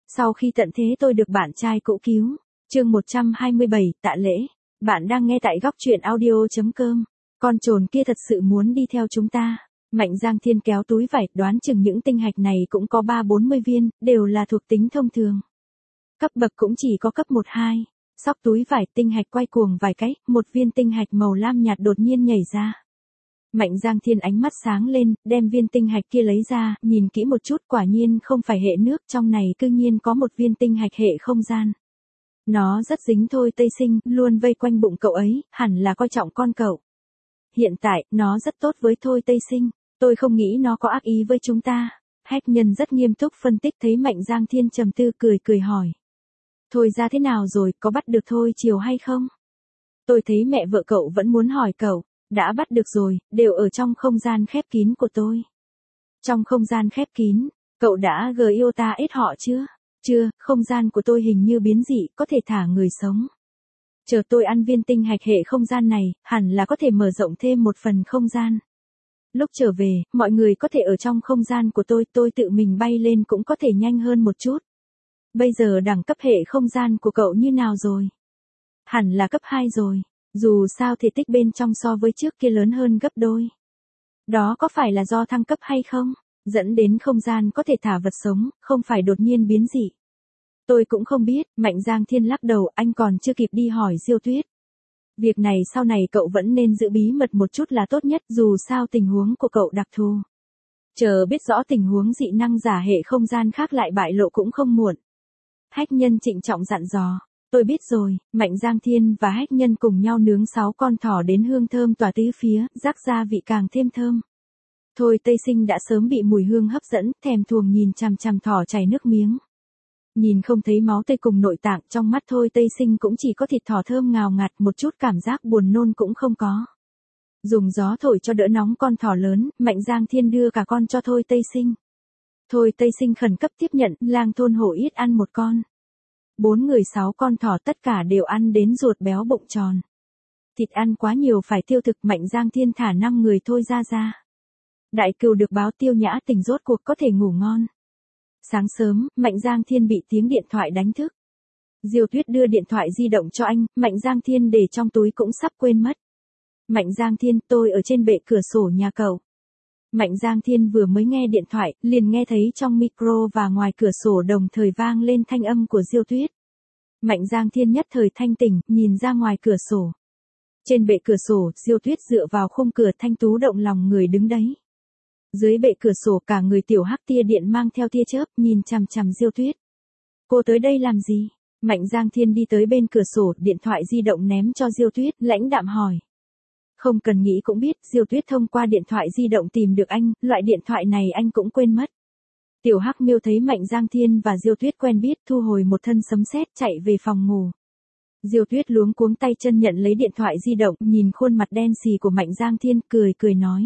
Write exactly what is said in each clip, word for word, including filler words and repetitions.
Sau khi tận thế tôi được bạn trai cũ cứu. Chương một trăm hai mươi bảy, tạ lễ. Bạn đang nghe tại góc truyện audio chấm com. Con trồn kia thật sự muốn đi theo chúng ta. Mạnh Giang Thiên kéo túi vải, đoán chừng những tinh hạch này cũng có ba bốn mươi viên, đều là thuộc tính thông thường. Cấp bậc cũng chỉ có cấp một hai. Xóc túi vải, tinh hạch quay cuồng vài cái, một viên tinh hạch màu lam nhạt đột nhiên nhảy ra. Mạnh Giang Thiên ánh mắt sáng lên, đem viên tinh hạch kia lấy ra, nhìn kỹ một chút, quả nhiên không phải hệ nước, trong này cư nhiên có một viên tinh hạch hệ không gian. Nó rất dính Thôi Tây Sinh, luôn vây quanh bụng cậu ấy, hẳn là coi trọng con cậu. Hiện tại, nó rất tốt với Thôi Tây Sinh, tôi không nghĩ nó có ác ý với chúng ta. Hách Nhân rất nghiêm túc phân tích, thấy Mạnh Giang Thiên trầm tư cười cười hỏi. Thôi ra thế nào rồi, có bắt được Thôi Chiều hay không? Tôi thấy mẹ vợ cậu vẫn muốn hỏi cậu. Đã bắt được rồi, đều ở trong không gian khép kín của tôi. Trong không gian khép kín, cậu đã gờ yêu ta ít họ chưa? Chưa, không gian của tôi hình như biến dị, có thể thả người sống. Chờ tôi ăn viên tinh hạch hệ không gian này, hẳn là có thể mở rộng thêm một phần không gian. Lúc trở về, mọi người có thể ở trong không gian của tôi, tôi tự mình bay lên cũng có thể nhanh hơn một chút. Bây giờ đẳng cấp hệ không gian của cậu như nào rồi? Hẳn là cấp hai rồi. Dù sao thể tích bên trong so với trước kia lớn hơn gấp đôi. Đó có phải là do thăng cấp hay không? Dẫn đến không gian có thể thả vật sống, không phải đột nhiên biến dị. Tôi cũng không biết, Mạnh Giang Thiên lắc đầu, anh còn chưa kịp đi hỏi Diêu Tuyết. Việc này sau này cậu vẫn nên giữ bí mật một chút là tốt nhất, dù sao tình huống của cậu đặc thù. Chờ biết rõ tình huống dị năng giả hệ không gian khác lại bại lộ cũng không muộn. Hách Nhân trịnh trọng dặn dò. Tôi biết rồi, Mạnh Giang Thiên và Hách Nhân cùng nhau nướng sáu con thỏ đến hương thơm tỏa tứ phía, rắc ra vị càng thêm thơm. Thôi Tây Sinh đã sớm bị mùi hương hấp dẫn, thèm thuồng nhìn chằm chằm thỏ chảy nước miếng. Nhìn không thấy máu tươi cùng nội tạng, trong mắt Thôi Tây Sinh cũng chỉ có thịt thỏ thơm ngào ngạt, một chút cảm giác buồn nôn cũng không có. Dùng gió thổi cho đỡ nóng con thỏ lớn, Mạnh Giang Thiên đưa cả con cho Thôi Tây Sinh. Thôi Tây Sinh khẩn cấp tiếp nhận, lang thôn hổ ít ăn một con. Bốn người sáu con thỏ tất cả đều ăn đến ruột béo bụng tròn. Thịt ăn quá nhiều phải tiêu thực, Mạnh Giang Thiên thả năm người Thôi ra ra. Đại cừu được báo Tiêu Nhã tỉnh rốt cuộc có thể ngủ ngon. Sáng sớm, Mạnh Giang Thiên bị tiếng điện thoại đánh thức. Diêu Tuyết đưa điện thoại di động cho anh, Mạnh Giang Thiên để trong túi cũng sắp quên mất. Mạnh Giang Thiên, tôi ở trên bệ cửa sổ nhà cậu. Mạnh Giang Thiên vừa mới nghe điện thoại, liền nghe thấy trong micro và ngoài cửa sổ đồng thời vang lên thanh âm của Diêu Tuyết. Mạnh Giang Thiên nhất thời thanh tỉnh, nhìn ra ngoài cửa sổ. Trên bệ cửa sổ, Diêu Tuyết dựa vào khung cửa, thanh tú động lòng người đứng đấy. Dưới bệ cửa sổ cả người tiểu hắc tia điện mang theo tia chớp, nhìn chằm chằm Diêu Tuyết. Cô tới đây làm gì? Mạnh Giang Thiên đi tới bên cửa sổ, điện thoại di động ném cho Diêu Tuyết, lãnh đạm hỏi. Không cần nghĩ cũng biết, Diêu Tuyết thông qua điện thoại di động tìm được anh, loại điện thoại này anh cũng quên mất. Tiểu Hắc Miêu thấy Mạnh Giang Thiên và Diêu Tuyết quen biết, thu hồi một thân sấm sét, chạy về phòng ngủ. Diêu Tuyết luống cuống tay chân nhận lấy điện thoại di động, nhìn khuôn mặt đen xì của Mạnh Giang Thiên, cười cười nói.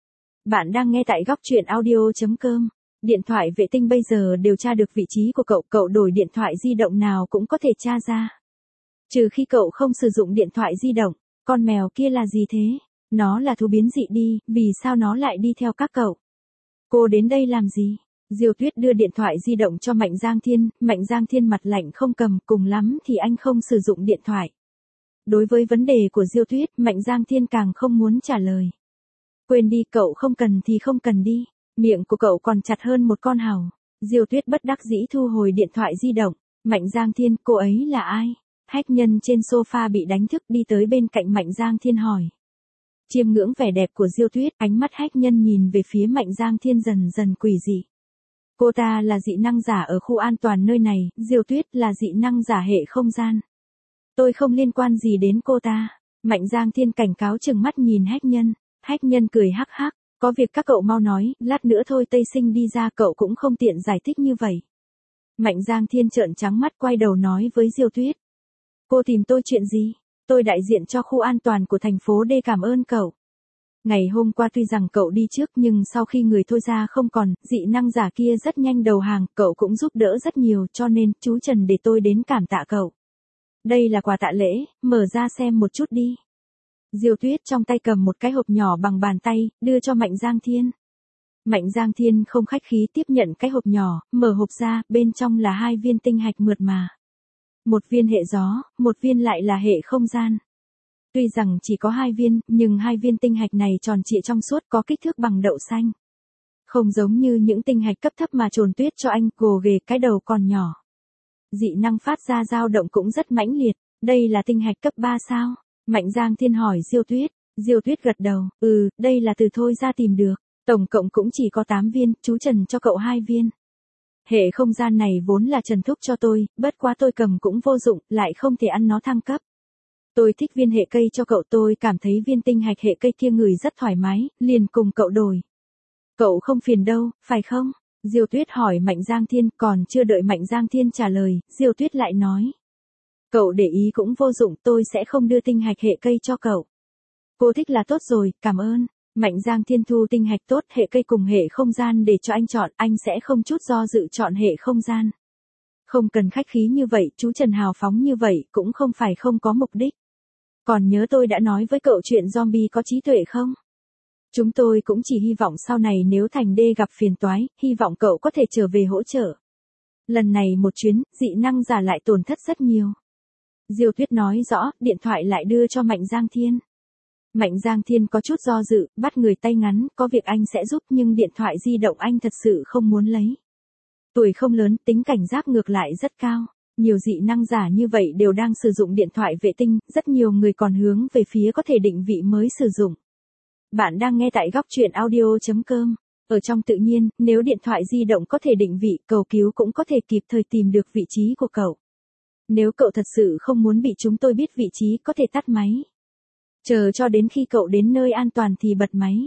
Bạn đang nghe tại góc truyện audio chấm com. Điện thoại vệ tinh bây giờ đều tra được vị trí của cậu, cậu đổi điện thoại di động nào cũng có thể tra ra. Trừ khi cậu không sử dụng điện thoại di động. Con mèo kia là gì thế? Nó là thú biến dị đi, vì sao nó lại đi theo các cậu? Cô đến đây làm gì? Diêu Tuyết đưa điện thoại di động cho Mạnh Giang Thiên, Mạnh Giang Thiên mặt lạnh không cầm, cùng lắm thì anh không sử dụng điện thoại. Đối với vấn đề của Diêu Tuyết, Mạnh Giang Thiên càng không muốn trả lời. Quên đi, cậu không cần thì không cần đi, miệng của cậu còn chặt hơn một con hàu. Diêu Tuyết bất đắc dĩ thu hồi điện thoại di động. Mạnh Giang Thiên, cô ấy là ai? Hách Nhân trên sofa bị đánh thức đi tới bên cạnh Mạnh Giang Thiên hỏi. Chiêm ngưỡng vẻ đẹp của Diêu Tuyết, ánh mắt Hách Nhân nhìn về phía Mạnh Giang Thiên dần dần quỷ dị. Cô ta là dị năng giả ở khu an toàn nơi này, Diêu Tuyết là dị năng giả hệ không gian. Tôi không liên quan gì đến cô ta. Mạnh Giang Thiên cảnh cáo trừng mắt nhìn Hách Nhân. Hách Nhân cười hắc hắc, có việc các cậu mau nói, lát nữa thôi Tây Sinh đi ra cậu cũng không tiện giải thích như vậy. Mạnh Giang Thiên trợn trắng mắt quay đầu nói với Diêu Tuyết. Cô tìm tôi chuyện gì? Tôi đại diện cho khu an toàn của thành phố D cảm ơn cậu. Ngày hôm qua tuy rằng cậu đi trước nhưng sau khi người Thôi ra không còn, dị năng giả kia rất nhanh đầu hàng, cậu cũng giúp đỡ rất nhiều cho nên chú Trần để tôi đến cảm tạ cậu. Đây là quà tạ lễ, mở ra xem một chút đi. Diêu Tuyết trong tay cầm một cái hộp nhỏ bằng bàn tay, đưa cho Mạnh Giang Thiên. Mạnh Giang Thiên không khách khí tiếp nhận cái hộp nhỏ, mở hộp ra, bên trong là hai viên tinh hạch mượt mà. Một viên hệ gió, một viên lại là hệ không gian. Tuy rằng chỉ có hai viên, nhưng hai viên tinh hạch này tròn trịa trong suốt, có kích thước bằng đậu xanh. Không giống như những tinh hạch cấp thấp mà Trồn Tuyết cho anh, gồ ghề, cái đầu còn nhỏ. Dị năng phát ra dao động cũng rất mãnh liệt. Đây là tinh hạch cấp ba sao? Mạnh Giang Thiên hỏi Diêu Tuyết. Diêu Tuyết gật đầu, ừ, đây là từ Thôi ra tìm được. Tổng cộng cũng chỉ có tám viên, chú Trần cho cậu hai viên. Hệ không gian này vốn là Trần thúc cho tôi, bất quá tôi cầm cũng vô dụng, lại không thể ăn nó thăng cấp. Tôi thích viên hệ cây cho cậu, tôi cảm thấy viên tinh hạch hệ cây kia ngửi rất thoải mái, liền cùng cậu đổi. Cậu không phiền đâu, phải không? Diêu Tuyết hỏi Mạnh Giang Thiên, còn chưa đợi Mạnh Giang Thiên trả lời, Diêu Tuyết lại nói. Cậu để ý cũng vô dụng, tôi sẽ không đưa tinh hạch hệ cây cho cậu. Cô thích là tốt rồi, cảm ơn. Mạnh Giang Thiên thu tinh hạch tốt, hệ cây cùng hệ không gian để cho anh chọn, anh sẽ không chút do dự chọn hệ không gian. Không cần khách khí như vậy, chú Trần hào phóng như vậy, cũng không phải không có mục đích. Còn nhớ tôi đã nói với cậu chuyện zombie có trí tuệ không? Chúng tôi cũng chỉ hy vọng sau này nếu Thành Đê gặp phiền toái, hy vọng cậu có thể trở về hỗ trợ. Lần này một chuyến, dị năng giả lại tổn thất rất nhiều. Diêu Tuyết nói rõ, điện thoại lại đưa cho Mạnh Giang Thiên. Mạnh Giang Thiên có chút do dự, bắt người tay ngắn, có việc anh sẽ giúp nhưng điện thoại di động anh thật sự không muốn lấy. Tuổi không lớn, tính cảnh giác ngược lại rất cao. Nhiều dị năng giả như vậy đều đang sử dụng điện thoại vệ tinh, rất nhiều người còn hướng về phía có thể định vị mới sử dụng. Bạn đang nghe tại góc truyện audio chấm com. Ở trong tự nhiên, nếu điện thoại di động có thể định vị, cầu cứu cũng có thể kịp thời tìm được vị trí của cậu. Nếu cậu thật sự không muốn bị chúng tôi biết vị trí, có thể tắt máy. Chờ cho đến khi cậu đến nơi an toàn thì bật máy.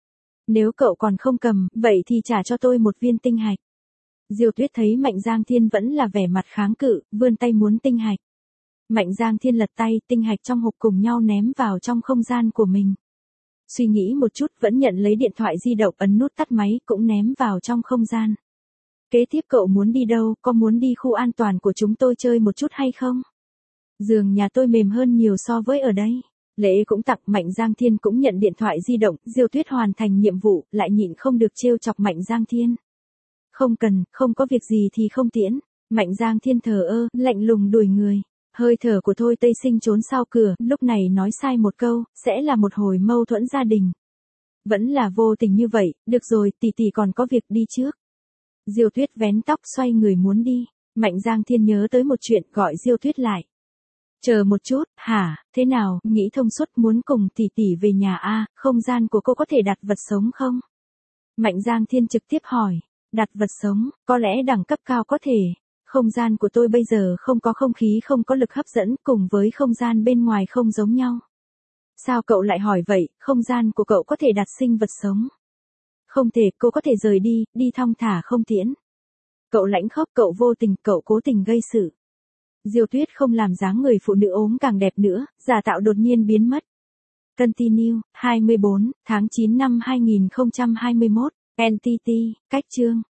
Nếu cậu còn không cầm, vậy thì trả cho tôi một viên tinh hạch. Diêu Tuyết thấy Mạnh Giang Thiên vẫn là vẻ mặt kháng cự, vươn tay muốn tinh hạch. Mạnh Giang Thiên lật tay, tinh hạch trong hộp cùng nhau ném vào trong không gian của mình. Suy nghĩ một chút vẫn nhận lấy điện thoại di động, ấn nút tắt máy, cũng ném vào trong không gian. Kế tiếp cậu muốn đi đâu, có muốn đi khu an toàn của chúng tôi chơi một chút hay không? Giường nhà tôi mềm hơn nhiều so với ở đây. Lễ cũng tặng, Mạnh Giang Thiên cũng nhận điện thoại di động, Diêu Tuyết hoàn thành nhiệm vụ, lại nhịn không được trêu chọc Mạnh Giang Thiên. Không cần, không có việc gì thì không tiễn. Mạnh Giang Thiên thờ ơ, lạnh lùng đuổi người. Hơi thở của Thôi Tây Sinh trốn sau cửa, lúc này nói sai một câu, sẽ là một hồi mâu thuẫn gia đình. Vẫn là vô tình như vậy, được rồi, tỷ tỷ còn có việc đi trước. Diêu Tuyết vén tóc xoay người muốn đi. Mạnh Giang Thiên nhớ tới một chuyện, gọi Diêu Tuyết lại. Chờ một chút, hả, thế nào, nghĩ thông suốt muốn cùng tỷ tỷ về nhà a, không gian của cô có thể đặt vật sống không? Mạnh Giang Thiên trực tiếp hỏi, đặt vật sống, có lẽ đẳng cấp cao có thể. Không gian của tôi bây giờ không có không khí, không có lực hấp dẫn, cùng với không gian bên ngoài không giống nhau. Sao cậu lại hỏi vậy, không gian của cậu có thể đặt sinh vật sống? Không thể, cô có thể rời đi, đi thong thả không tiễn. Cậu lãnh khốc, cậu vô tình, cậu cố tình gây sự. Diêu Tuyết không làm dáng người phụ nữ ốm càng đẹp nữa, giả tạo đột nhiên biến mất. Continue, hai mươi bốn tháng chín năm hai nghìn không trăm hai mươi mốt, en tê tê, cách chương.